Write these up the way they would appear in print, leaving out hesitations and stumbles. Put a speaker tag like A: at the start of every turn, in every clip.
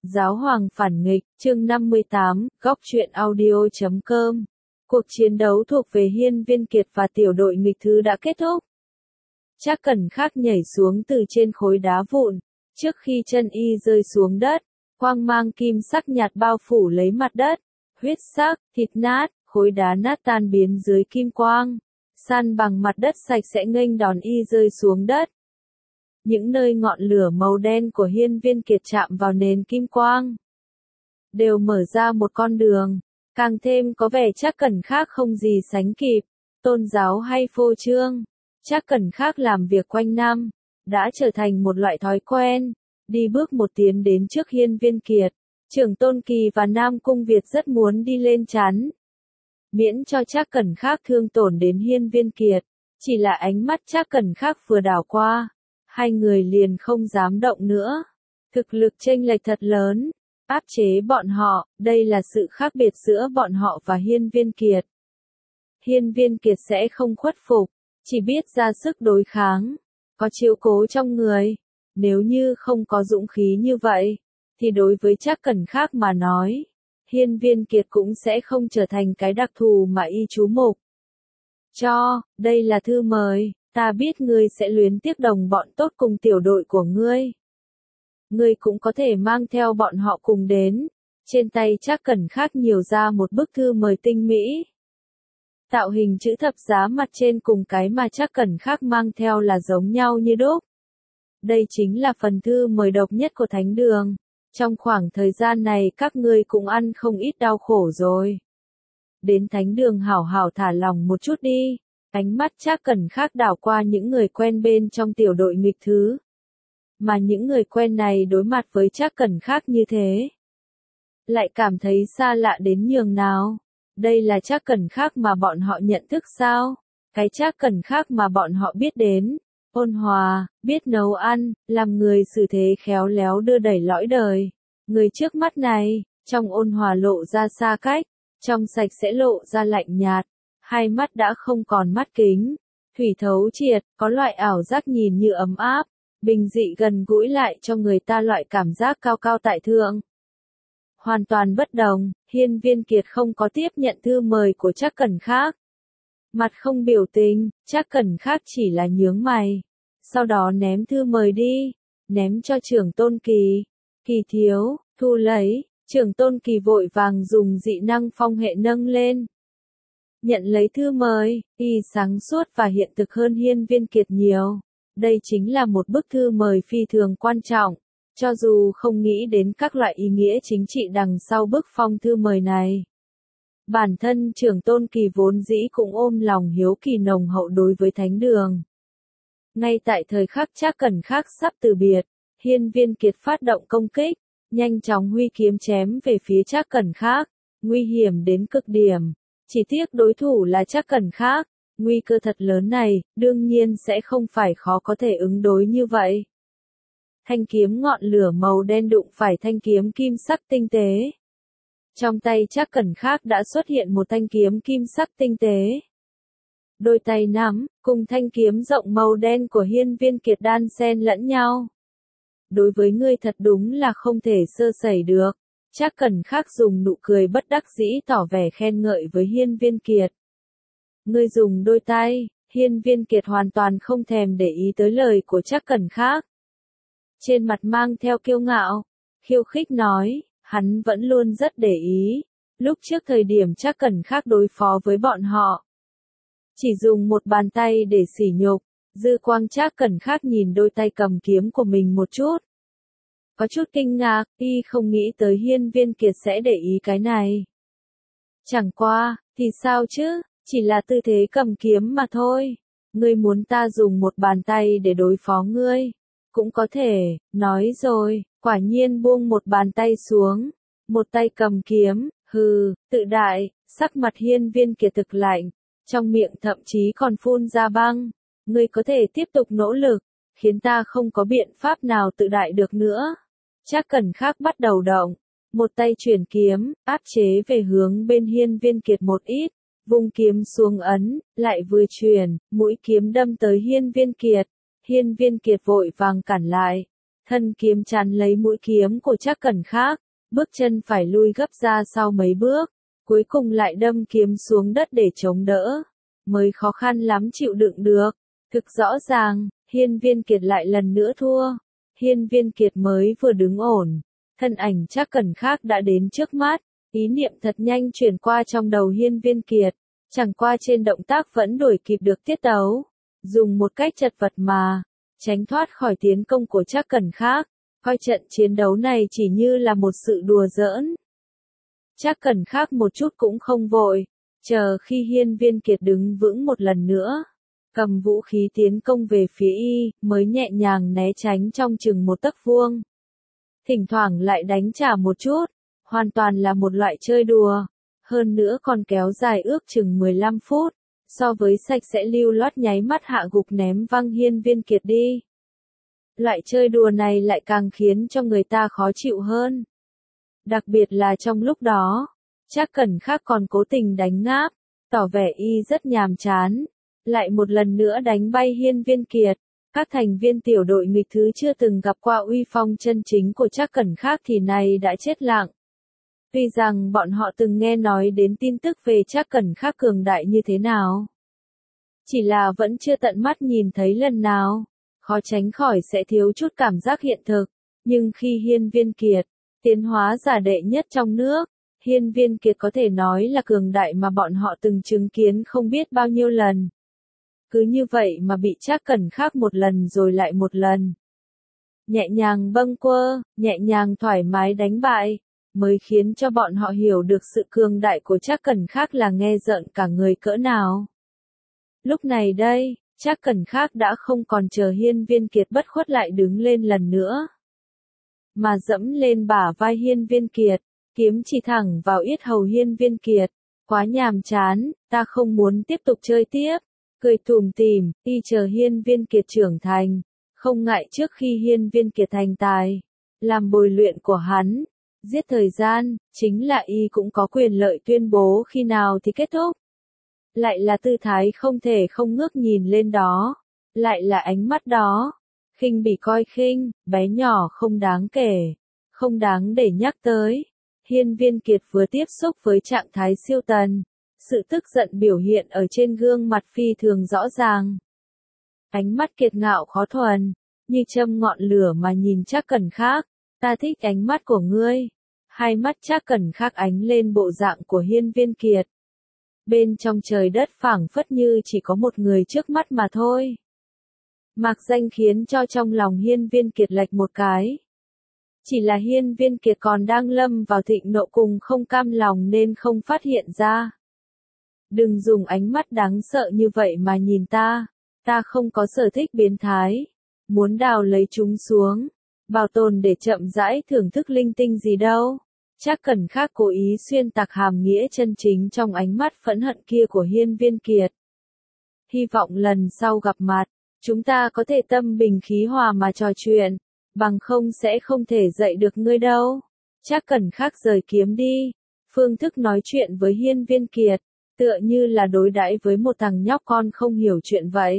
A: Giáo hoàng phản nghịch, chương 58, góc truyện audio.com. Cuộc chiến đấu thuộc về Hiên Viên Kiệt và tiểu đội nghịch thứ đã kết thúc. Trác Cẩn Khắc nhảy xuống từ trên khối đá vụn, trước khi chân y rơi xuống đất, quang mang kim sắc nhạt bao phủ lấy mặt đất, huyết sắc, thịt nát, khối đá nát tan biến dưới kim quang, san bằng mặt đất sạch sẽ nghênh đón y rơi xuống đất. Những nơi ngọn lửa màu đen của Hiên Viên Kiệt chạm vào nền kim quang, đều mở ra một con đường, càng thêm có vẻ Trác Cẩn Khắc không gì sánh kịp, tôn giáo hay phô trương. Trác Cẩn Khắc làm việc quanh năm, đã trở thành một loại thói quen, đi bước một tiến đến trước Hiên Viên Kiệt. Trưởng Tôn Kỳ và Nam Cung Việt rất muốn đi lên chắn, miễn cho Trác Cẩn Khắc thương tổn đến Hiên Viên Kiệt, chỉ là ánh mắt Trác Cẩn Khắc vừa đảo qua, hai người liền không dám động nữa. Thực lực chênh lệch thật lớn, áp chế bọn họ, đây là sự khác biệt giữa bọn họ và Hiên Viên Kiệt. Hiên Viên Kiệt sẽ không khuất phục, chỉ biết ra sức đối kháng, có chiếu cố trong người. Nếu như không có dũng khí như vậy, thì đối với Trác Cẩn Khắc mà nói, Hiên Viên Kiệt cũng sẽ không trở thành cái đặc thù mà y chú mục. Đây là thư mời, ta biết ngươi sẽ luyến tiếc đồng bọn tốt cùng tiểu đội của ngươi. Ngươi cũng có thể mang theo bọn họ cùng đến. Trên tay Trác Cẩn Khắc nhiều ra một bức thư mời tinh mỹ. Tạo hình chữ thập giá mặt trên cùng cái mà Trác Cẩn Khắc mang theo là giống nhau như đúc. Đây chính là phần thư mời độc nhất của Thánh Đường. Trong khoảng thời gian này các ngươi cũng ăn không ít đau khổ rồi. Đến Thánh Đường hảo hảo thả lòng một chút đi. Ánh mắt Trác Cẩn Khắc đảo qua những người quen bên trong tiểu đội nghịch thứ. Mà những người quen này đối mặt với Trác Cẩn Khắc như thế, lại cảm thấy xa lạ đến nhường nào. Đây là Trác Cẩn Khắc mà bọn họ nhận thức sao? Cái Trác Cẩn Khắc mà bọn họ biết đến, ôn hòa, biết nấu ăn, làm người xử thế khéo léo đưa đẩy lõi đời. Người trước mắt này, trong ôn hòa lộ ra xa cách, trong sạch sẽ lộ ra lạnh nhạt, hai mắt đã không còn mắt kính, thủy thấu triệt, có loại ảo giác nhìn như ấm áp, bình dị gần gũi lại cho người ta loại cảm giác cao cao tại thượng. Hoàn toàn bất đồng, Hiên Viên Kiệt không có tiếp nhận thư mời của Trác Cẩn Khắc. Mặt không biểu tình, Trác Cẩn Khắc chỉ là nhướng mày. Sau đó ném thư mời đi, ném cho Trưởng Tôn Kỳ. Kỳ thiếu, thu lấy, Trưởng Tôn Kỳ vội vàng dùng dị năng phong hệ nâng lên. Nhận lấy thư mời, y sáng suốt và hiện thực hơn Hiên Viên Kiệt nhiều. Đây chính là một bức thư mời phi thường quan trọng. Cho dù không nghĩ đến các loại ý nghĩa chính trị đằng sau bức phong thư mời này. Bản thân Trưởng Tôn Kỳ vốn dĩ cũng ôm lòng hiếu kỳ nồng hậu đối với Thánh Đường. Ngay tại thời khắc Trác Cẩn Khắc sắp từ biệt, Hiên Viên Kiệt phát động công kích, nhanh chóng huy kiếm chém về phía Trác Cẩn Khắc, nguy hiểm đến cực điểm. Chỉ tiếc đối thủ là Trác Cẩn Khắc, nguy cơ thật lớn này, đương nhiên sẽ không phải khó có thể ứng đối như vậy. Thanh kiếm ngọn lửa màu đen đụng phải thanh kiếm kim sắc tinh tế. Trong tay Trác Cẩn Khắc đã xuất hiện một thanh kiếm kim sắc tinh tế. Đôi tay nắm, cùng thanh kiếm rộng màu đen của Hiên Viên Kiệt đan xen lẫn nhau. Đối với ngươi thật đúng là không thể sơ sẩy được. Trác Cẩn Khắc dùng nụ cười bất đắc dĩ tỏ vẻ khen ngợi với Hiên Viên Kiệt. Ngươi dùng đôi tay, Hiên Viên Kiệt hoàn toàn không thèm để ý tới lời của Trác Cẩn Khắc. Trên mặt mang theo kiêu ngạo, khiêu khích nói, hắn vẫn luôn rất để ý. Lúc trước thời điểm Trác Cẩn Khắc đối phó với bọn họ, chỉ dùng một bàn tay để sỉ nhục. Dư quang Trác Cẩn Khắc nhìn đôi tay cầm kiếm của mình một chút. Có chút kinh ngạc, y không nghĩ tới Hiên Viên Kiệt sẽ để ý cái này. Chẳng qua, thì sao chứ, chỉ là tư thế cầm kiếm mà thôi. Ngươi muốn ta dùng một bàn tay để đối phó ngươi? Cũng có thể, nói rồi, quả nhiên buông một bàn tay xuống. Một tay cầm kiếm, hừ, tự đại, sắc mặt Hiên Viên Kiệt thực lạnh, trong miệng thậm chí còn phun ra băng. Ngươi có thể tiếp tục nỗ lực, khiến ta không có biện pháp nào tự đại được nữa. Trác Cẩn Khắc bắt đầu động, một tay chuyển kiếm, áp chế về hướng bên Hiên Viên Kiệt một ít, vung kiếm xuống ấn, lại vừa chuyển, mũi kiếm đâm tới Hiên Viên Kiệt. Hiên Viên Kiệt vội vàng cản lại. Thân kiếm chắn lấy mũi kiếm của Trác Cẩn Khác, bước chân phải lui gấp ra sau mấy bước, cuối cùng lại đâm kiếm xuống đất để chống đỡ, mới khó khăn lắm chịu đựng được. Thực rõ ràng, Hiên Viên Kiệt lại lần nữa thua. Hiên Viên Kiệt mới vừa đứng ổn, thân ảnh Trác Cẩn Khác đã đến trước mắt, ý niệm thật nhanh chuyển qua trong đầu Hiên Viên Kiệt, chẳng qua trên động tác vẫn đuổi kịp được tiết tấu, dùng một cách chật vật mà tránh thoát khỏi tiến công của Trác Cẩn Khác, coi trận chiến đấu này chỉ như là một sự đùa giỡn. Trác Cẩn Khác một chút cũng không vội, chờ khi Hiên Viên Kiệt đứng vững một lần nữa, cầm vũ khí tiến công về phía y, mới nhẹ nhàng né tránh trong chừng một tấc vuông. Thỉnh thoảng lại đánh trả một chút, hoàn toàn là một loại chơi đùa, hơn nữa còn kéo dài ước chừng 15 phút, so với sạch sẽ lưu loát nháy mắt hạ gục ném văng Hiên Viên Kiệt đi. Loại chơi đùa này lại càng khiến cho người ta khó chịu hơn. Đặc biệt là trong lúc đó, Trác Cẩn Khác còn cố tình đánh ngáp, tỏ vẻ y rất nhàm chán, lại một lần nữa đánh bay Hiên Viên Kiệt. Các thành viên tiểu đội nghịch thứ chưa từng gặp qua uy phong chân chính của Trác Cẩn Khác thì này đã chết lặng. Tuy rằng bọn họ từng nghe nói đến tin tức về Trác Cẩn Khác cường đại như thế nào, chỉ là vẫn chưa tận mắt nhìn thấy lần nào, khó tránh khỏi sẽ thiếu chút cảm giác hiện thực. Nhưng khi Hiên Viên Kiệt tiến hóa giả đệ nhất trong nước, Hiên Viên Kiệt có thể nói là cường đại mà bọn họ từng chứng kiến không biết bao nhiêu lần. Cứ như vậy mà bị Trác Cẩn Khác một lần rồi lại một lần nhẹ nhàng bâng quơ, nhẹ nhàng thoải mái đánh bại, mới khiến cho bọn họ hiểu được sự cường đại của Trác Cẩn Khác là nghe rợn cả người cỡ nào. Lúc này đây, Trác Cẩn Khác đã không còn chờ Hiên Viên Kiệt bất khuất lại đứng lên lần nữa, mà dẫm lên bả vai Hiên Viên Kiệt, kiếm chỉ thẳng vào yết hầu Hiên Viên Kiệt. Quá nhàm chán, ta không muốn tiếp tục chơi tiếp. Cười tủm tỉm, y chờ Hiên Viên Kiệt trưởng thành, không ngại trước khi Hiên Viên Kiệt thành tài, làm bồi luyện của hắn, giết thời gian, chính là y cũng có quyền lợi tuyên bố khi nào thì kết thúc. Lại là tư thái không thể không ngước nhìn lên đó, lại là ánh mắt đó, khinh bỉ coi khinh, bé nhỏ không đáng kể, không đáng để nhắc tới. Hiên Viên Kiệt vừa tiếp xúc với trạng thái siêu tần, sự tức giận biểu hiện ở trên gương mặt phi thường rõ ràng. Ánh mắt kiệt ngạo khó thuần, như châm ngọn lửa mà nhìn Trác Cẩn Khác, ta thích ánh mắt của ngươi. Hai mắt Trác Cẩn Khác ánh lên bộ dạng của Hiên Viên Kiệt. Bên trong trời đất phảng phất như chỉ có một người trước mắt mà thôi. Mạc danh khiến cho trong lòng Hiên Viên Kiệt lệch một cái. Chỉ là Hiên Viên Kiệt còn đang lâm vào thịnh nộ cùng không cam lòng nên không phát hiện ra. Đừng dùng ánh mắt đáng sợ như vậy mà nhìn ta không có sở thích biến thái, muốn đào lấy chúng xuống, bảo tồn để chậm rãi thưởng thức linh tinh gì đâu. Trác Cẩn Khác cố ý xuyên tạc hàm nghĩa chân chính trong ánh mắt phẫn hận kia của Hiên Viên Kiệt. Hy vọng lần sau gặp mặt, chúng ta có thể tâm bình khí hòa mà trò chuyện, bằng không sẽ không thể dạy được ngươi đâu. Trác Cẩn Khác rời kiếm đi, phương thức nói chuyện với Hiên Viên Kiệt, tựa như là đối đãi với một thằng nhóc con không hiểu chuyện vậy.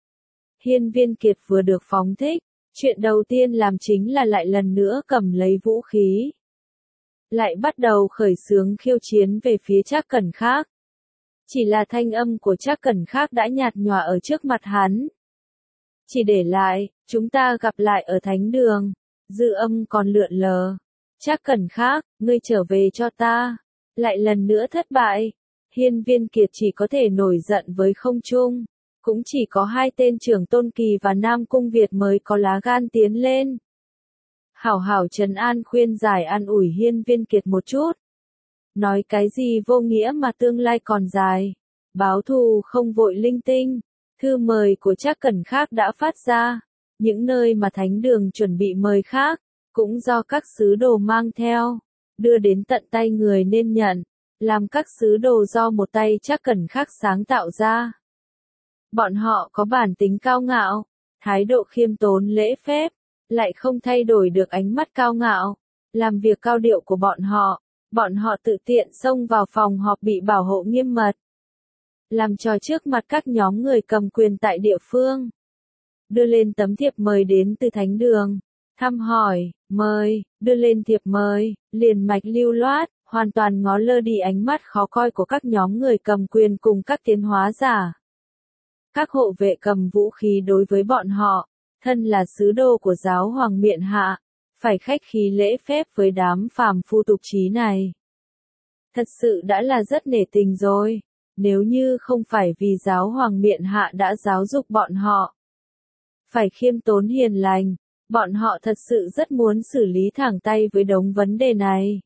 A: Hiên Viên Kiệt vừa được phóng thích, chuyện đầu tiên làm chính là lại lần nữa cầm lấy vũ khí, lại bắt đầu khởi xướng khiêu chiến về phía Trác Cẩn Khác. Chỉ là thanh âm của Trác Cẩn Khác đã nhạt nhòa ở trước mặt hắn. Chỉ để lại, chúng ta gặp lại ở thánh đường, dư âm còn lượn lờ. Trác Cẩn Khác, ngươi trở về cho ta. Lại lần nữa thất bại. Hiên Viên Kiệt chỉ có thể nổi giận với không trung. Cũng chỉ có hai tên trưởng Tôn Kỳ và Nam Cung Việt mới có lá gan tiến lên. Hảo hảo trấn an khuyên giải an ủi Hiên Viên Kiệt một chút. Nói cái gì vô nghĩa mà tương lai còn dài. Báo thù không vội linh tinh. Thư mời của Trác Cẩn Khác đã phát ra. Những nơi mà thánh đường chuẩn bị mời khác, cũng do các sứ đồ mang theo, đưa đến tận tay người nên nhận, làm các sứ đồ do một tay Trác Cẩn Khác sáng tạo ra. Bọn họ có bản tính cao ngạo, thái độ khiêm tốn lễ phép, lại không thay đổi được ánh mắt cao ngạo, làm việc cao điệu của bọn họ tự tiện xông vào phòng họp bị bảo hộ nghiêm mật, làm trò trước mặt các nhóm người cầm quyền tại địa phương, đưa lên tấm thiệp mời đến từ thánh đường. thăm hỏi, mời, đưa lên thiệp mời, liền mạch lưu loát, hoàn toàn ngó lơ đi ánh mắt khó coi của các nhóm người cầm quyền cùng các tiến hóa giả. Các hộ vệ cầm vũ khí đối với bọn họ, thân là sứ đồ của giáo hoàng miện hạ, phải khách khí lễ phép với đám phàm phu tục trí này. Thật sự đã là rất nể tình rồi, nếu như không phải vì giáo hoàng miện hạ đã giáo dục bọn họ. Phải khiêm tốn hiền lành, bọn họ thật sự rất muốn xử lý thẳng tay với đống vấn đề này.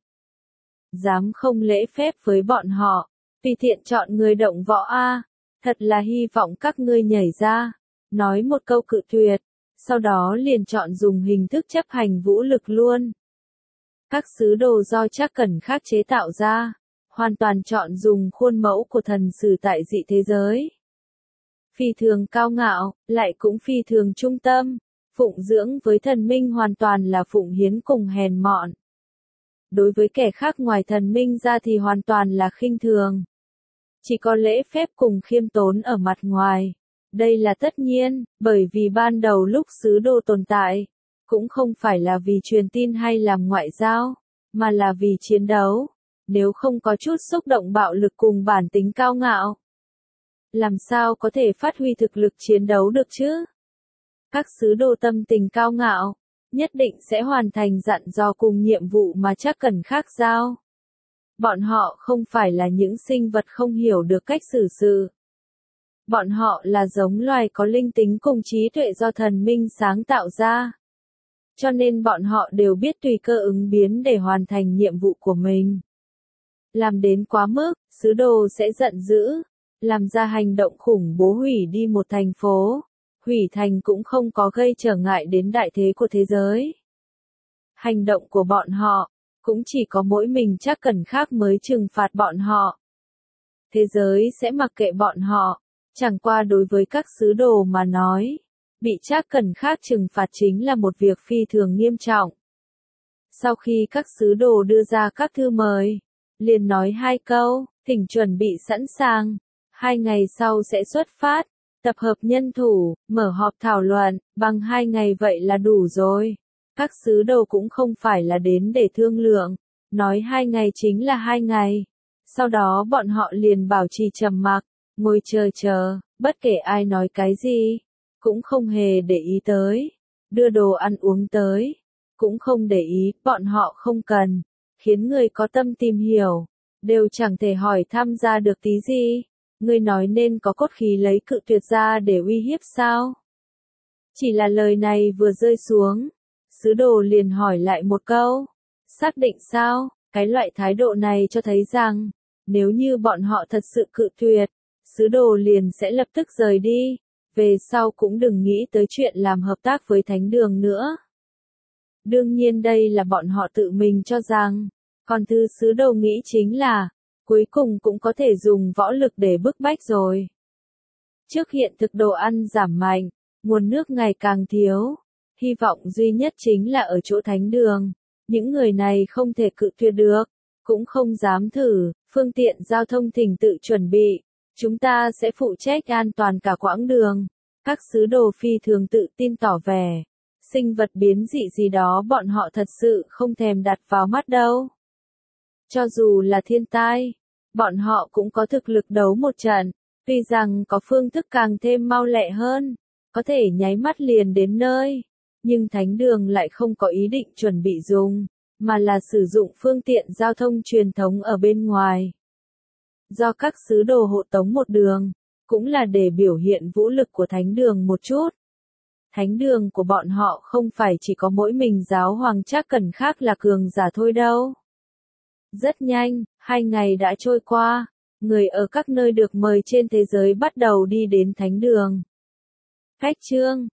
A: Dám không lễ phép với bọn họ, tùy tiện chọn người động võ a, thật là hy vọng các ngươi nhảy ra, nói một câu cự tuyệt, sau đó liền chọn dùng hình thức chấp hành vũ lực luôn. Các sứ đồ do Trác Cẩn khác chế tạo ra, hoàn toàn chọn dùng khuôn mẫu của thần sử tại dị thế giới. Phi thường cao ngạo, lại cũng phi thường trung tâm, phụng dưỡng với thần minh hoàn toàn là phụng hiến cùng hèn mọn. Đối với kẻ khác ngoài thần minh ra thì hoàn toàn là khinh thường. Chỉ có lễ phép cùng khiêm tốn ở mặt ngoài. Đây là tất nhiên, bởi vì ban đầu lúc sứ đồ tồn tại, cũng không phải là vì truyền tin hay làm ngoại giao, mà là vì chiến đấu. Nếu không có chút xúc động bạo lực cùng bản tính cao ngạo, làm sao có thể phát huy thực lực chiến đấu được chứ? Các sứ đồ tâm tình cao ngạo, nhất định sẽ hoàn thành dặn dò cùng nhiệm vụ mà Trác Cẩn khác giao. Bọn họ không phải là những sinh vật không hiểu được cách xử sự. Bọn họ là giống loài có linh tính cùng trí tuệ do thần minh sáng tạo ra. Cho nên bọn họ đều biết tùy cơ ứng biến để hoàn thành nhiệm vụ của mình. Làm đến quá mức, sứ đồ sẽ giận dữ, làm ra hành động khủng bố hủy đi một thành phố. Hủy thành cũng không có gây trở ngại đến đại thế của thế giới. Hành động của bọn họ, cũng chỉ có mỗi mình Trác Cẩn khác mới trừng phạt bọn họ. Thế giới sẽ mặc kệ bọn họ, chẳng qua đối với các sứ đồ mà nói, bị Trác Cẩn khác trừng phạt chính là một việc phi thường nghiêm trọng. Sau khi các sứ đồ đưa ra các thư mời, liền nói 2 câu, thỉnh chuẩn bị sẵn sàng, 2 ngày sau sẽ xuất phát. Tập hợp nhân thủ, mở họp thảo luận, bằng 2 ngày vậy là đủ rồi. Các sứ đồ cũng không phải là đến để thương lượng, nói 2 ngày chính là 2 ngày. Sau đó bọn họ liền bảo trì trầm mặc, ngồi chờ, bất kể ai nói cái gì, cũng không hề để ý tới. Đưa đồ ăn uống tới, cũng không để ý, bọn họ không cần, khiến người có tâm tìm hiểu, đều chẳng thể hỏi thăm ra được tí gì. Ngươi nói nên có cốt khí lấy cự tuyệt ra để uy hiếp sao? Chỉ là lời này vừa rơi xuống, sứ đồ liền hỏi lại một câu. Xác định sao? Cái loại thái độ này cho thấy rằng, nếu như bọn họ thật sự cự tuyệt, sứ đồ liền sẽ lập tức rời đi, về sau cũng đừng nghĩ tới chuyện làm hợp tác với thánh đường nữa. Đương nhiên đây là bọn họ tự mình cho rằng, còn thứ sứ đồ nghĩ chính là, cuối cùng cũng có thể dùng võ lực để bức bách rồi. Trước hiện thực đồ ăn giảm mạnh, nguồn nước ngày càng thiếu, hy vọng duy nhất chính là ở chỗ thánh đường. Những người này không thể cự tuyệt được, cũng không dám thử, phương tiện giao thông thỉnh tự chuẩn bị. Chúng ta sẽ phụ trách an toàn cả quãng đường. Các sứ đồ phi thường tự tin tỏ vẻ. Sinh vật biến dị gì đó bọn họ thật sự không thèm đặt vào mắt đâu. Cho dù là thiên tai, bọn họ cũng có thực lực đấu một trận, tuy rằng có phương thức càng thêm mau lẹ hơn, có thể nháy mắt liền đến nơi, nhưng thánh đường lại không có ý định chuẩn bị dùng, mà là sử dụng phương tiện giao thông truyền thống ở bên ngoài. Do các sứ đồ hộ tống một đường, cũng là để biểu hiện vũ lực của thánh đường một chút. Thánh đường của bọn họ không phải chỉ có mỗi mình giáo hoàng Trác Cẩn khác là cường giả thôi đâu. Rất nhanh, 2 ngày đã trôi qua, người ở các nơi được mời trên thế giới bắt đầu đi đến thánh đường. Khách trương,